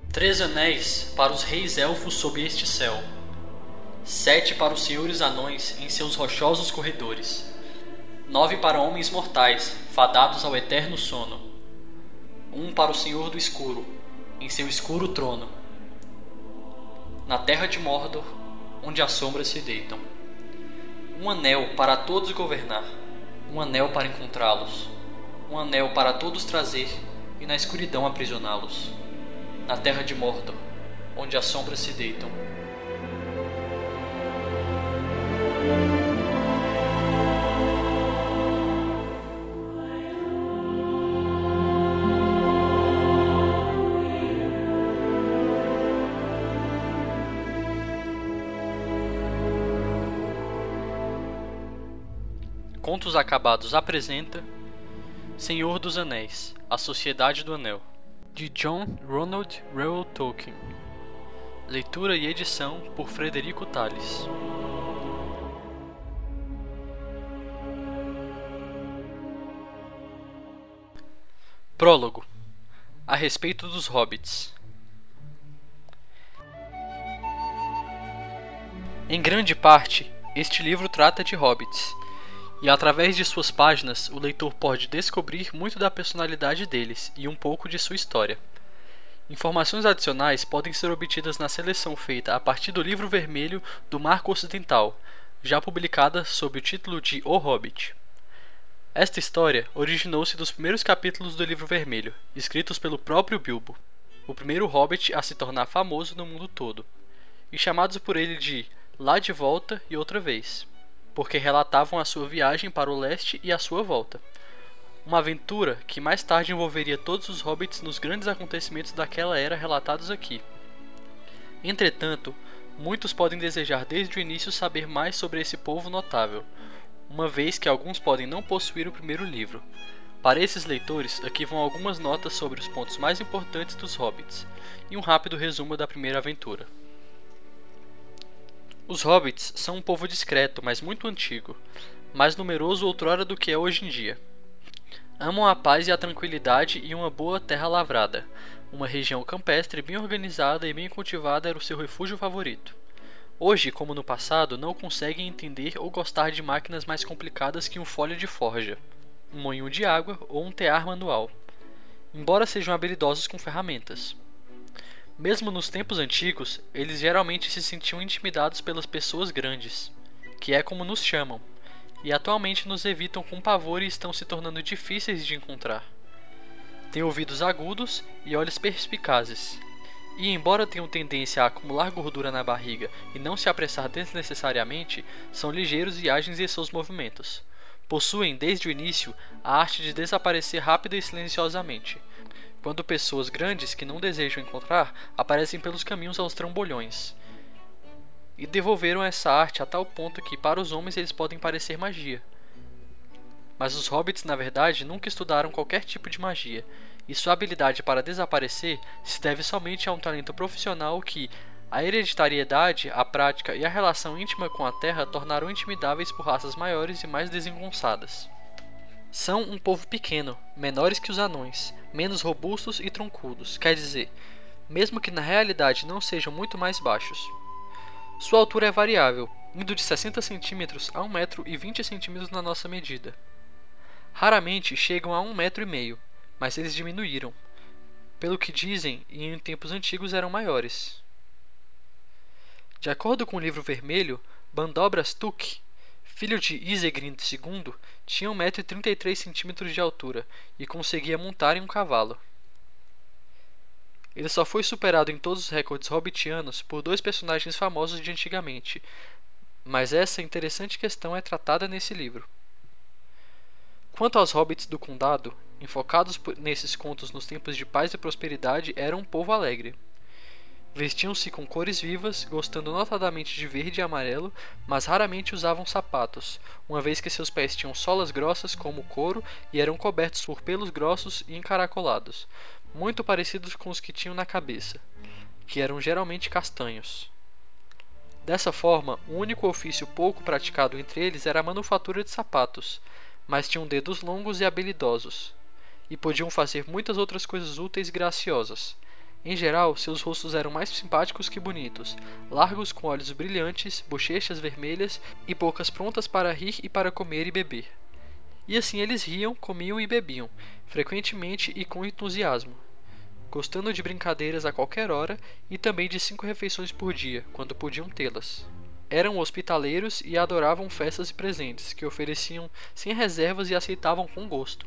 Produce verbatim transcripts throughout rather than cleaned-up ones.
Três anéis para os reis elfos sob este céu, sete para os senhores anões em seus rochosos corredores, nove para homens mortais fadados ao eterno sono, um para o Senhor do Escuro em seu escuro trono, na terra de Mordor, onde as sombras se deitam. Um anel para todos governar, um anel para encontrá-los, um anel para todos trazer e na escuridão aprisioná-los. Na terra de Mordor, onde as sombras se deitam. Contos Acabados apresenta Senhor dos Anéis, A Sociedade do Anel, de John Ronald Reuel Tolkien. Leitura e edição por Frederico Tales. Prólogo. A respeito dos hobbits. Em grande parte, este livro trata de hobbits, e através de suas páginas o leitor pode descobrir muito da personalidade deles e um pouco de sua história. Informações adicionais podem ser obtidas na seleção feita a partir do Livro Vermelho do Marco Ocidental, já publicada sob o título de O Hobbit. Esta história originou-se dos primeiros capítulos do Livro Vermelho, escritos pelo próprio Bilbo, o primeiro hobbit a se tornar famoso no mundo todo, e chamados por ele de Lá de Volta e Outra Vez, porque relatavam a sua viagem para o leste e a sua volta. Uma aventura que mais tarde envolveria todos os hobbits nos grandes acontecimentos daquela era relatados aqui. Entretanto, muitos podem desejar desde o início saber mais sobre esse povo notável, uma vez que alguns podem não possuir o primeiro livro. Para esses leitores, aqui vão algumas notas sobre os pontos mais importantes dos hobbits, e um rápido resumo da primeira aventura. Os hobbits são um povo discreto, mas muito antigo, mais numeroso outrora do que é hoje em dia. Amam a paz e a tranquilidade e uma boa terra lavrada. Uma região campestre bem organizada e bem cultivada era o seu refúgio favorito. Hoje, como no passado, não conseguem entender ou gostar de máquinas mais complicadas que um folho de forja, um moinho de água ou um tear manual, embora sejam habilidosos com ferramentas. Mesmo nos tempos antigos, eles geralmente se sentiam intimidados pelas pessoas grandes, que é como nos chamam, e atualmente nos evitam com pavor e estão se tornando difíceis de encontrar. Têm ouvidos agudos e olhos perspicazes, e embora tenham tendência a acumular gordura na barriga e não se apressar desnecessariamente, são ligeiros e ágeis em seus movimentos. Possuem, desde o início, a arte de desaparecer rápida e silenciosamente, quando pessoas grandes que não desejam encontrar aparecem pelos caminhos aos trambolhões. E devolveram essa arte a tal ponto que para os homens eles podem parecer magia. Mas os hobbits na verdade nunca estudaram qualquer tipo de magia, e sua habilidade para desaparecer se deve somente a um talento profissional que a hereditariedade, a prática e a relação íntima com a terra tornaram intimidáveis por raças maiores e mais desengonçadas. São um povo pequeno, menores que os anões, menos robustos e troncudos, quer dizer, mesmo que na realidade não sejam muito mais baixos. Sua altura é variável, indo de sessenta centímetros a um metro e vinte centímetros na nossa medida. Raramente chegam a um metro e meio, mas eles diminuíram, pelo que dizem e em tempos antigos eram maiores. De acordo com o Livro Vermelho, Bandobras Tuck, filho de Isegrind segundo, tinha um metro e trinta e três centímetros de altura e conseguia montar em um cavalo. Ele só foi superado em todos os recordes hobbitianos por dois personagens famosos de antigamente, mas essa interessante questão é tratada nesse livro. Quanto aos hobbits do condado, enfocados nesses contos nos tempos de paz e prosperidade, eram um povo alegre. Vestiam-se com cores vivas, gostando notadamente de verde e amarelo, mas raramente usavam sapatos, uma vez que seus pés tinham solas grossas como couro e eram cobertos por pelos grossos e encaracolados, muito parecidos com os que tinham na cabeça, que eram geralmente castanhos. Dessa forma, o único ofício pouco praticado entre eles era a manufatura de sapatos, mas tinham dedos longos e habilidosos, e podiam fazer muitas outras coisas úteis e graciosas. Em geral, seus rostos eram mais simpáticos que bonitos, largos com olhos brilhantes, bochechas vermelhas e bocas prontas para rir e para comer e beber. E assim eles riam, comiam e bebiam, frequentemente e com entusiasmo, gostando de brincadeiras a qualquer hora e também de cinco refeições por dia, quando podiam tê-las. Eram hospitaleiros e adoravam festas e presentes, que ofereciam sem reservas e aceitavam com gosto.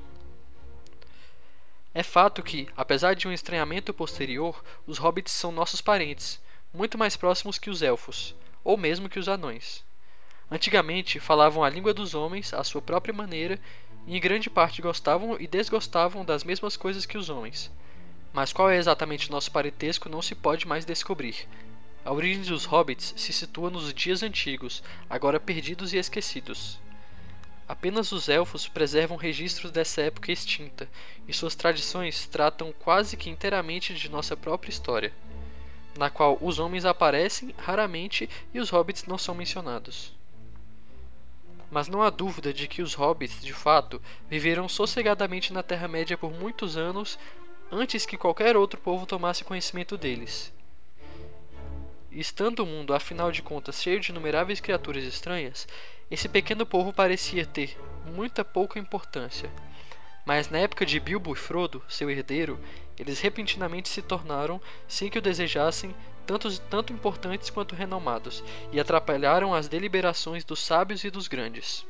É fato que, apesar de um estranhamento posterior, os hobbits são nossos parentes, muito mais próximos que os elfos, ou mesmo que os anões. Antigamente, falavam a língua dos homens à sua própria maneira e em grande parte gostavam e desgostavam das mesmas coisas que os homens. Mas qual é exatamente nosso parentesco não se pode mais descobrir. A origem dos hobbits se situa nos dias antigos, agora perdidos e esquecidos. Apenas os elfos preservam registros dessa época extinta, e suas tradições tratam quase que inteiramente de nossa própria história, na qual os homens aparecem raramente e os hobbits não são mencionados. Mas não há dúvida de que os hobbits, de fato, viveram sossegadamente na Terra-média por muitos anos antes que qualquer outro povo tomasse conhecimento deles. E estando o mundo, afinal de contas, cheio de inumeráveis criaturas estranhas, esse pequeno povo parecia ter muita pouca importância. Mas na época de Bilbo e Frodo, seu herdeiro, eles repentinamente se tornaram, sem que o desejassem, tantos, tanto importantes quanto renomados, e atrapalharam as deliberações dos sábios e dos grandes.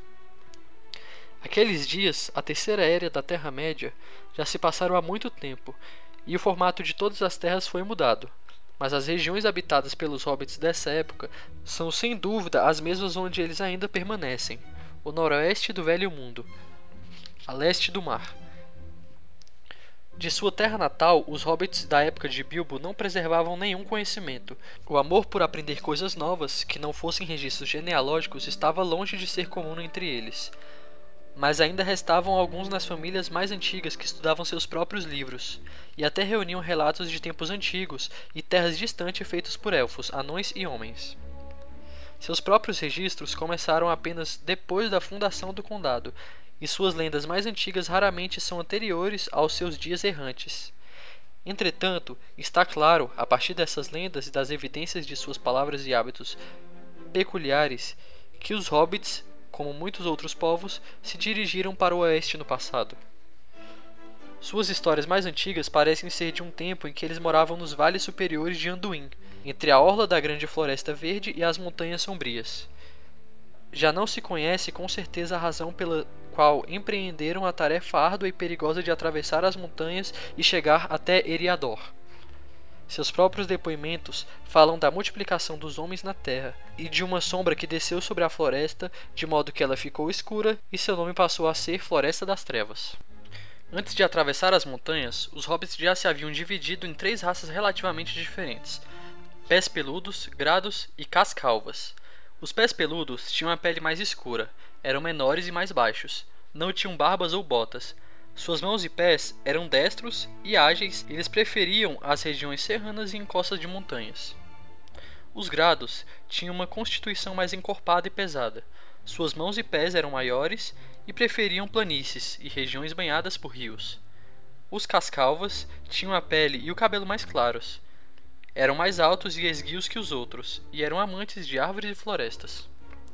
Aqueles dias, a terceira era da Terra-média, já se passaram há muito tempo, e o formato de todas as terras foi mudado. Mas as regiões habitadas pelos hobbits dessa época são sem dúvida as mesmas onde eles ainda permanecem: o noroeste do Velho Mundo, a leste do mar. De sua terra natal, os hobbits da época de Bilbo não preservavam nenhum conhecimento. O amor por aprender coisas novas, que não fossem registros genealógicos, estava longe de ser comum entre eles. Mas ainda restavam alguns nas famílias mais antigas que estudavam seus próprios livros, e até reuniam relatos de tempos antigos e terras distantes feitos por elfos, anões e homens. Seus próprios registros começaram apenas depois da fundação do condado, e suas lendas mais antigas raramente são anteriores aos seus dias errantes. Entretanto, está claro, a partir dessas lendas e das evidências de suas palavras e hábitos peculiares, que os hobbits, como muitos outros povos, se dirigiram para o oeste no passado. Suas histórias mais antigas parecem ser de um tempo em que eles moravam nos vales superiores de Anduin, entre a orla da Grande Floresta Verde e as Montanhas Sombrias. Já não se conhece com certeza a razão pela qual empreenderam a tarefa árdua e perigosa de atravessar as montanhas e chegar até Eriador. Seus próprios depoimentos falam da multiplicação dos homens na terra e de uma sombra que desceu sobre a floresta, de modo que ela ficou escura e seu nome passou a ser Floresta das Trevas. Antes de atravessar as montanhas, os hobbits já se haviam dividido em três raças relativamente diferentes: pés peludos, grados e cascalvas. Os pés peludos tinham a pele mais escura, eram menores e mais baixos, não tinham barbas ou botas. Suas mãos e pés eram destros e ágeis e eles preferiam as regiões serranas e encostas de montanhas. Os grados tinham uma constituição mais encorpada e pesada. Suas mãos e pés eram maiores e preferiam planícies e regiões banhadas por rios. Os cascalvas tinham a pele e o cabelo mais claros. Eram mais altos e esguios que os outros, e eram amantes de árvores e florestas.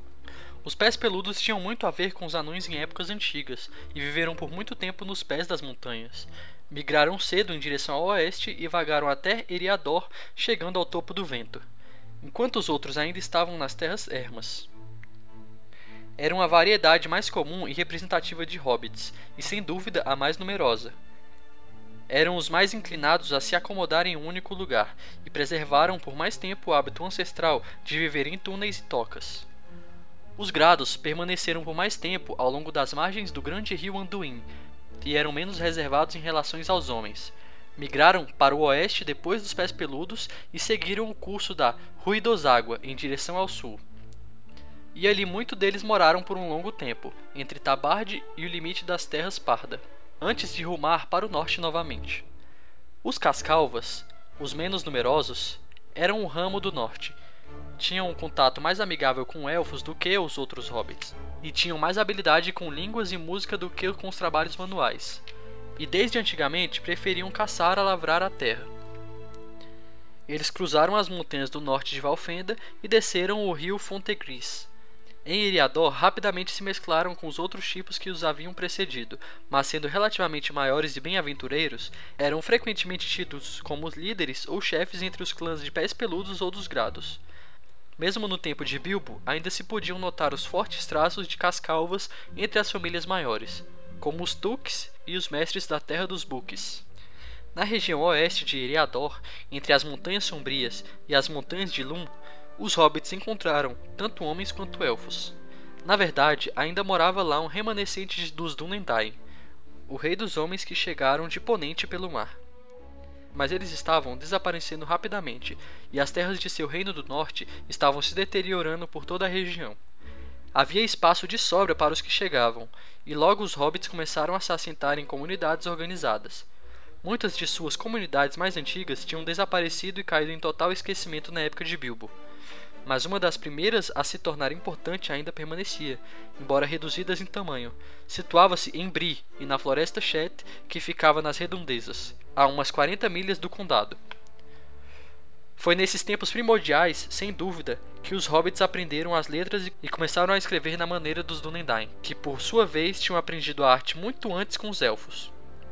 Os pés peludos tinham muito a ver com os anões em épocas antigas, e viveram por muito tempo nos pés das montanhas. Migraram cedo em direção ao oeste e vagaram até Eriador, chegando ao topo do vento, enquanto os outros ainda estavam nas terras ermas. Eram a variedade mais comum e representativa de hobbits, e sem dúvida a mais numerosa. Eram os mais inclinados a se acomodar em um único lugar, e preservaram por mais tempo o hábito ancestral de viver em túneis e tocas. Os grados permaneceram por mais tempo ao longo das margens do grande rio Anduin, e eram menos reservados em relação aos homens. Migraram para o oeste depois dos pés peludos e seguiram o curso da Ruidoságua em direção ao sul. E ali muitos deles moraram por um longo tempo, entre Tabard e o limite das Terras Parda, antes de rumar para o norte novamente. Os cascalvas, os menos numerosos, eram o ramo do norte. Tinham um contato mais amigável com elfos do que os outros hobbits, e tinham mais habilidade com línguas e música do que com os trabalhos manuais, e desde antigamente preferiam caçar a lavrar a terra. Eles cruzaram as montanhas do norte de Valfenda e desceram o rio Fontegris. Em Eriador, rapidamente se mesclaram com os outros tipos que os haviam precedido, mas sendo relativamente maiores e bem aventureiros, eram frequentemente tidos como os líderes ou chefes entre os clãs de Pés Peludos ou dos Grados. Mesmo no tempo de Bilbo, ainda se podiam notar os fortes traços de cascalvas entre as famílias maiores, como os Tuques e os mestres da Terra dos Buques. Na região oeste de Eriador, entre as Montanhas Sombrias e as Montanhas de Lum, os hobbits encontraram tanto homens quanto elfos. Na verdade, ainda morava lá um remanescente dos Dúnedain, o rei dos homens que chegaram de Ponente pelo mar. Mas eles estavam desaparecendo rapidamente, e as terras de seu reino do norte estavam se deteriorando por toda a região. Havia espaço de sobra para os que chegavam, e logo os hobbits começaram a se assentar em comunidades organizadas. Muitas de suas comunidades mais antigas tinham desaparecido e caído em total esquecimento na época de Bilbo. Mas uma das primeiras a se tornar importante ainda permanecia, embora reduzidas em tamanho. Situava-se em Bree e na Floresta Chet, que ficava nas redondezas, a umas quarenta milhas do condado. Foi nesses tempos primordiais, sem dúvida, que os hobbits aprenderam as letras e começaram a escrever na maneira dos Dúnedain, que por sua vez tinham aprendido a arte muito antes com os elfos.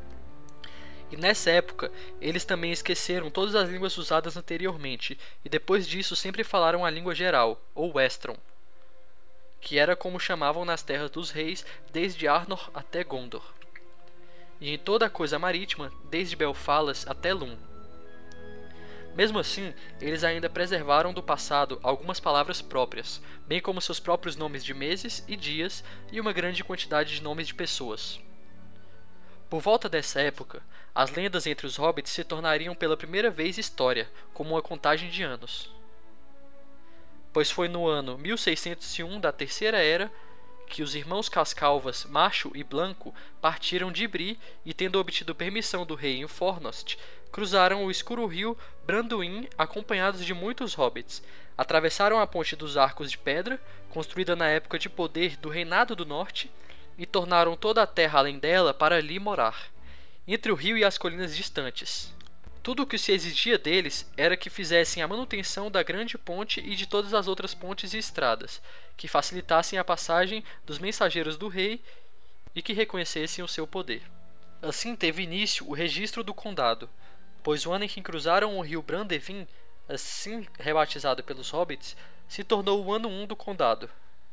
E nessa época, eles também esqueceram todas as línguas usadas anteriormente, e depois disso sempre falaram a língua geral, ou Westron, que era como chamavam nas terras dos reis desde Arnor até Gondor, e em toda a coisa marítima, desde Belfalas até Lum. Mesmo assim, eles ainda preservaram do passado algumas palavras próprias, bem como seus próprios nomes de meses e dias e uma grande quantidade de nomes de pessoas. Por volta dessa época, as lendas entre os hobbits se tornariam pela primeira vez história, como uma contagem de anos. Pois foi no ano mil seiscentos e um da Terceira Era que os irmãos Cascalvas, Macho e Blanco, partiram de Bree e, tendo obtido permissão do rei em Fornost, cruzaram o escuro rio Branduin acompanhados de muitos hobbits, atravessaram a Ponte dos Arcos de Pedra, construída na época de poder do Reinado do Norte, e tornaram toda a terra além dela para ali morar, entre o rio e as colinas distantes. Tudo o que se exigia deles era que fizessem a manutenção da grande ponte e de todas as outras pontes e estradas, que facilitassem a passagem dos mensageiros do rei e que reconhecessem o seu poder. Assim teve início o registro do condado, pois o ano em que cruzaram o rio Brandevin, assim rebatizado pelos hobbits, se tornou o ano um do condado.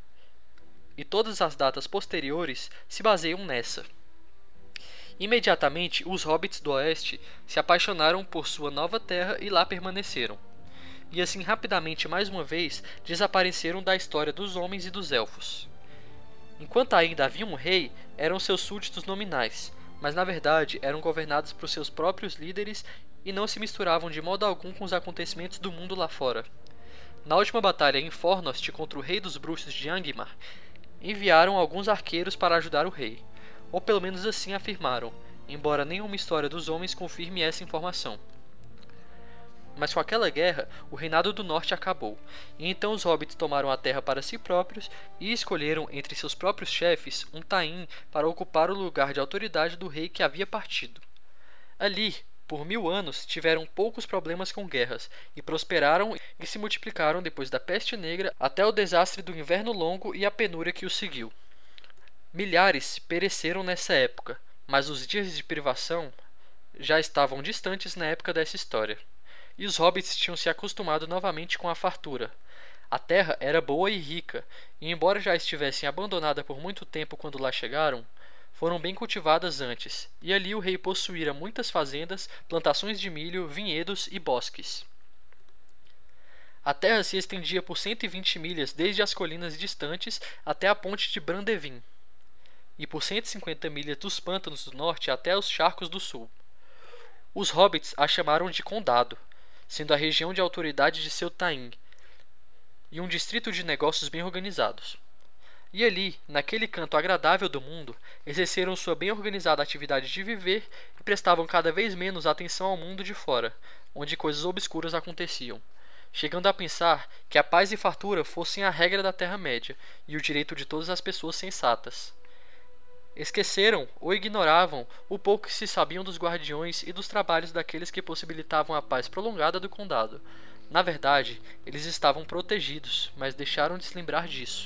E todas as datas posteriores se baseiam nessa. Imediatamente, os hobbits do oeste se apaixonaram por sua nova terra e lá permaneceram. E assim rapidamente mais uma vez desapareceram da história dos homens e dos elfos. Enquanto ainda havia um rei, eram seus súditos nominais, mas na verdade eram governados por seus próprios líderes e não se misturavam de modo algum com os acontecimentos do mundo lá fora. Na última batalha em Fornost contra o rei dos bruxos de Angmar, enviaram alguns arqueiros para ajudar o rei, ou pelo menos assim afirmaram, embora nenhuma história dos homens confirme essa informação. Mas com aquela guerra, o reinado do norte acabou, e então os hobbits tomaram a terra para si próprios e escolheram entre seus próprios chefes um Taim para ocupar o lugar de autoridade do rei que havia partido. Ali, por mil anos, tiveram poucos problemas com guerras, e prosperaram e se multiplicaram depois da peste negra até o desastre do inverno longo e a penúria que o seguiu. Milhares pereceram nessa época, mas os dias de privação já estavam distantes na época dessa história, e os hobbits tinham se acostumado novamente com a fartura. A terra era boa e rica, e embora já estivessem abandonada por muito tempo quando lá chegaram, foram bem cultivadas antes, e ali o rei possuíra muitas fazendas, plantações de milho, vinhedos e bosques. A terra se estendia por cento e vinte milhas desde as colinas distantes até a ponte de Brandevin, e por cento e cinquenta milhas dos pântanos do norte até os charcos do sul. Os hobbits a chamaram de condado, sendo a região de autoridade de seu Taim, e um distrito de negócios bem organizados. E ali, naquele canto agradável do mundo, exerceram sua bem organizada atividade de viver e prestavam cada vez menos atenção ao mundo de fora, onde coisas obscuras aconteciam, chegando a pensar que a paz e fartura fossem a regra da Terra-média e o direito de todas as pessoas sensatas. Esqueceram ou ignoravam o pouco que se sabiam dos guardiões e dos trabalhos daqueles que possibilitavam a paz prolongada do condado. Na verdade, eles estavam protegidos, mas deixaram de se lembrar disso.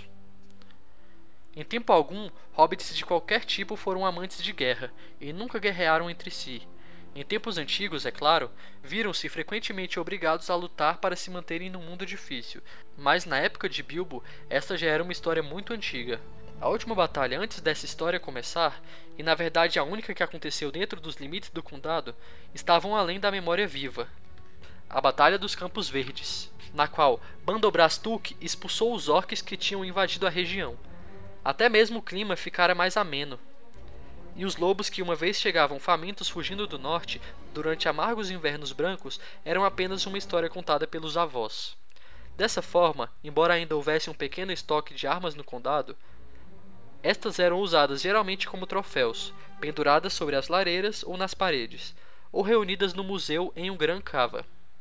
Em tempo algum, hobbits de qualquer tipo foram amantes de guerra, e nunca guerrearam entre si. Em tempos antigos, é claro, viram-se frequentemente obrigados a lutar para se manterem num mundo difícil, mas na época de Bilbo, esta já era uma história muito antiga. A última batalha antes dessa história começar, e na verdade a única que aconteceu dentro dos limites do condado, estavam além da memória viva. A Batalha dos Campos Verdes, na qual Bandobras Tulk expulsou os orcs que tinham invadido a região. Até mesmo o clima ficara mais ameno. E os lobos que uma vez chegavam famintos fugindo do norte, durante amargos invernos brancos, eram apenas uma história contada pelos avós. Dessa forma, embora ainda houvesse um pequeno estoque de armas no condado, estas eram usadas geralmente como troféus, penduradas sobre as lareiras ou nas paredes, ou reunidas no museu em um Gran Cava.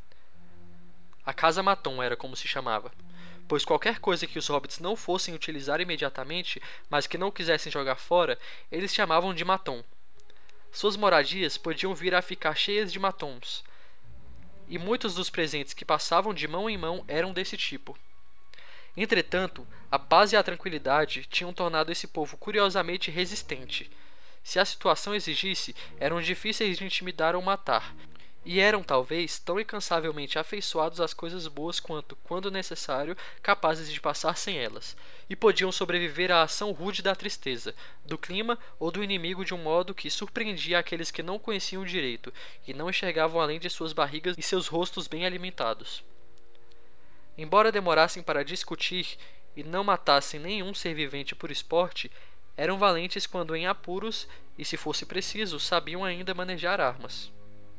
A Casa Maton era como se chamava, pois qualquer coisa que os hobbits não fossem utilizar imediatamente, mas que não quisessem jogar fora, eles chamavam de Maton. Suas moradias podiam vir a ficar cheias de matons, e muitos dos presentes que passavam de mão em mão eram desse tipo. Entretanto, a paz e a tranquilidade tinham tornado esse povo curiosamente resistente. Se a situação exigisse, eram difíceis de intimidar ou matar, e eram talvez tão incansavelmente afeiçoados às coisas boas quanto, quando necessário, capazes de passar sem elas, e podiam sobreviver à ação rude da tristeza, do clima ou do inimigo de um modo que surpreendia aqueles que não conheciam direito e não enxergavam além de suas barrigas e seus rostos bem alimentados. Embora demorassem para discutir e não matassem nenhum ser vivente por esporte, eram valentes quando em apuros e, se fosse preciso, sabiam ainda manejar armas.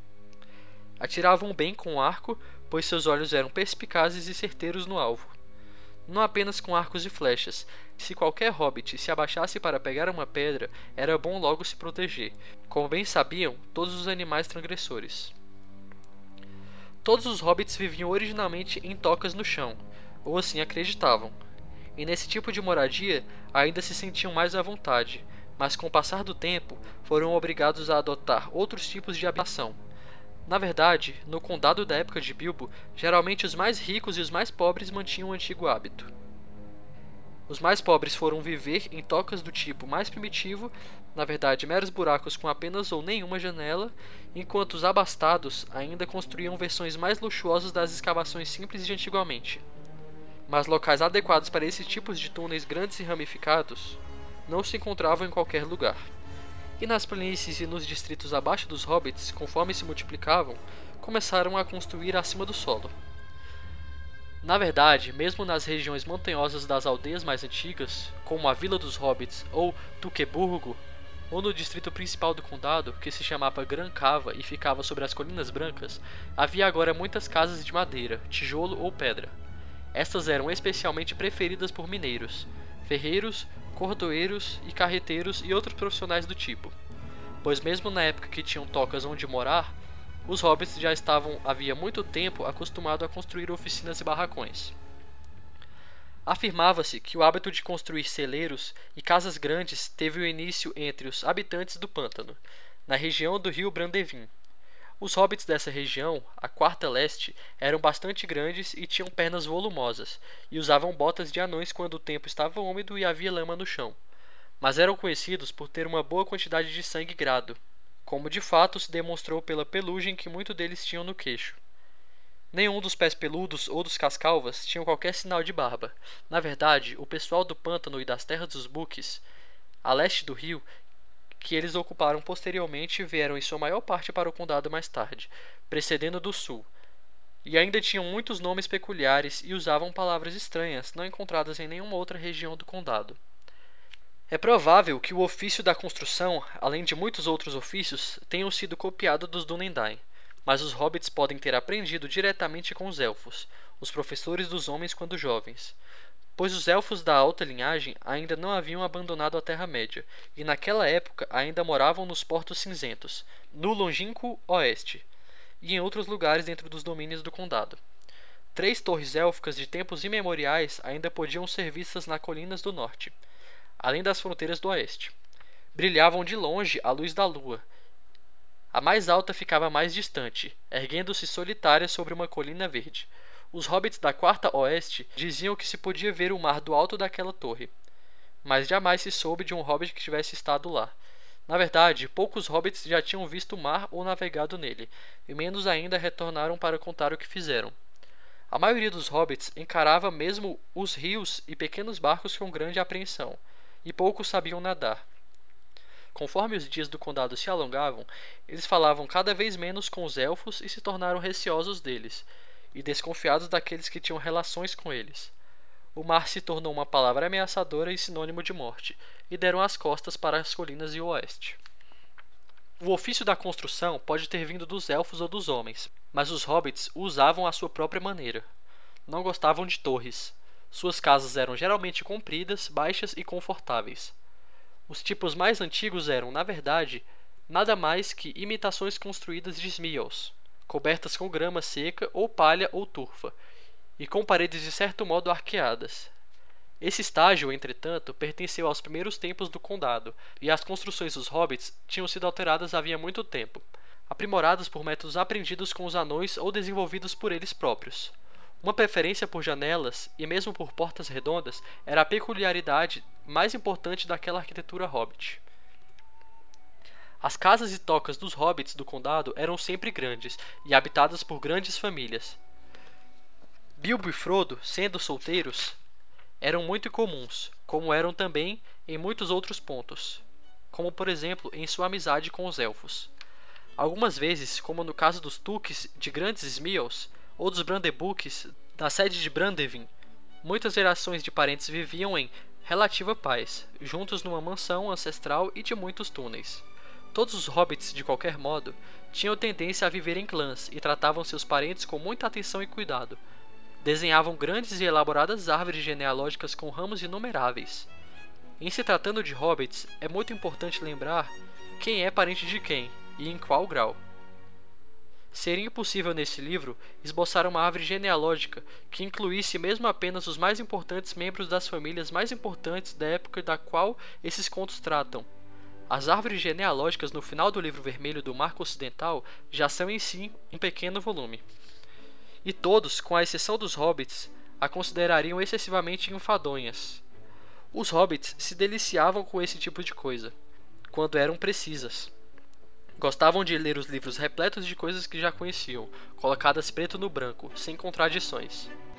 Atiravam bem com o arco, pois seus olhos eram perspicazes e certeiros no alvo. Não apenas com arcos e flechas. Se qualquer hobbit se abaixasse para pegar uma pedra, era bom logo se proteger, como bem sabiam todos os animais transgressores. Todos os hobbits viviam originalmente em tocas no chão, ou assim acreditavam, e nesse tipo de moradia ainda se sentiam mais à vontade, mas com o passar do tempo foram obrigados a adotar outros tipos de habitação. Na verdade, no condado da época de Bilbo, geralmente os mais ricos e os mais pobres mantinham o antigo hábito. Os mais pobres foram viver em tocas do tipo mais primitivo, na verdade meros buracos com apenas ou nenhuma janela, enquanto os abastados ainda construíam versões mais luxuosas das escavações simples de antigamente. Mas locais adequados para esses tipos de túneis grandes e ramificados não se encontravam em qualquer lugar. E nas planícies e nos distritos abaixo dos hobbits, conforme se multiplicavam, começaram a construir acima do solo. Na verdade, mesmo nas regiões montanhosas das aldeias mais antigas, como a Vila dos Hobbits ou Tuqueburgo, ou no distrito principal do condado, que se chamava Gran Cava e ficava sobre as Colinas Brancas, havia agora muitas casas de madeira, tijolo ou pedra. Estas eram especialmente preferidas por mineiros, ferreiros, cordoeiros e carreteiros e outros profissionais do tipo, pois mesmo na época que tinham tocas onde morar, os hobbits já estavam havia muito tempo acostumados a construir oficinas e barracões. Afirmava-se que o hábito de construir celeiros e casas grandes teve o início entre os habitantes do pântano, na região do rio Brandevin. Os hobbits dessa região, a Quarta Leste, eram bastante grandes e tinham pernas volumosas, e usavam botas de anões quando o tempo estava úmido e havia lama no chão. Mas eram conhecidos por ter uma boa quantidade de sangue grado, como de fato se demonstrou pela pelugem que muitos deles tinham no queixo. Nenhum dos pés peludos ou dos cascalvas tinham qualquer sinal de barba. Na verdade, o pessoal do pântano e das terras dos buques, a leste do rio, que eles ocuparam posteriormente, vieram em sua maior parte para o condado mais tarde, precedendo do sul, e ainda tinham muitos nomes peculiares e usavam palavras estranhas não encontradas em nenhuma outra região do condado. É provável que o ofício da construção, além de muitos outros ofícios, tenham sido copiado dos Dúnedain, mas os hobbits podem ter aprendido diretamente com os elfos, os professores dos homens quando jovens, pois os elfos da alta linhagem ainda não haviam abandonado a Terra-média, e naquela época ainda moravam nos Portos Cinzentos, no longínquo oeste, e em outros lugares dentro dos domínios do condado. Três torres élficas de tempos imemoriais ainda podiam ser vistas nas colinas do norte, além das fronteiras do oeste. brilhavam de longe à luz da lua. A mais alta ficava mais distante, erguendo-se solitária sobre uma colina verde. Os hobbits da Quarta Oeste diziam que se podia ver o mar do alto daquela torre, mas jamais se soube de um hobbit que tivesse estado lá. Na verdade, poucos hobbits já tinham visto o mar ou navegado nele, e menos ainda retornaram para contar o que fizeram. A maioria dos hobbits encarava mesmo os rios e pequenos barcos com grande apreensão, e poucos sabiam nadar. Conforme os dias do condado se alongavam, eles falavam cada vez menos com os elfos e se tornaram receosos deles, e desconfiados daqueles que tinham relações com eles. O mar se tornou uma palavra ameaçadora e sinônimo de morte, e deram as costas para as colinas e o oeste. O ofício da construção pode ter vindo dos elfos ou dos homens, mas os hobbits o usavam à sua própria maneira. Não gostavam de torres. Suas casas eram geralmente compridas, baixas e confortáveis. Os tipos mais antigos eram, na verdade, nada mais que imitações construídas de smeals, cobertas com grama seca ou palha ou turfa, e com paredes de certo modo arqueadas. Esse estágio, entretanto, pertenceu aos primeiros tempos do condado, e as construções dos hobbits tinham sido alteradas havia muito tempo, aprimoradas por métodos aprendidos com os anões ou desenvolvidos por eles próprios. Uma preferência por janelas, e mesmo por portas redondas, era a peculiaridade mais importante daquela arquitetura hobbit. As casas e tocas dos hobbits do condado eram sempre grandes, e habitadas por grandes famílias. Bilbo e Frodo, sendo solteiros, eram muito comuns, como eram também em muitos outros pontos, como por exemplo em sua amizade com os elfos. Algumas vezes, como no caso dos Tuques de grandes Smeals, ou dos Brandebuques da sede de Brandevin, muitas gerações de parentes viviam em relativa paz, juntos numa mansão ancestral e de muitos túneis. Todos os hobbits, de qualquer modo, tinham tendência a viver em clãs e tratavam seus parentes com muita atenção e cuidado. Desenhavam grandes e elaboradas árvores genealógicas com ramos inumeráveis. Em se tratando de hobbits, é muito importante lembrar quem é parente de quem e em qual grau. Seria impossível nesse livro esboçar uma árvore genealógica que incluísse mesmo apenas os mais importantes membros das famílias mais importantes da época da qual esses contos tratam. As árvores genealógicas no final do livro vermelho do Marco Ocidental já são em si um pequeno volume. E todos, com a exceção dos hobbits, a considerariam excessivamente enfadonhas. Os hobbits se deliciavam com esse tipo de coisa, quando eram precisas. Gostavam de ler os livros repletos de coisas que já conheciam, colocadas preto no branco, sem contradições.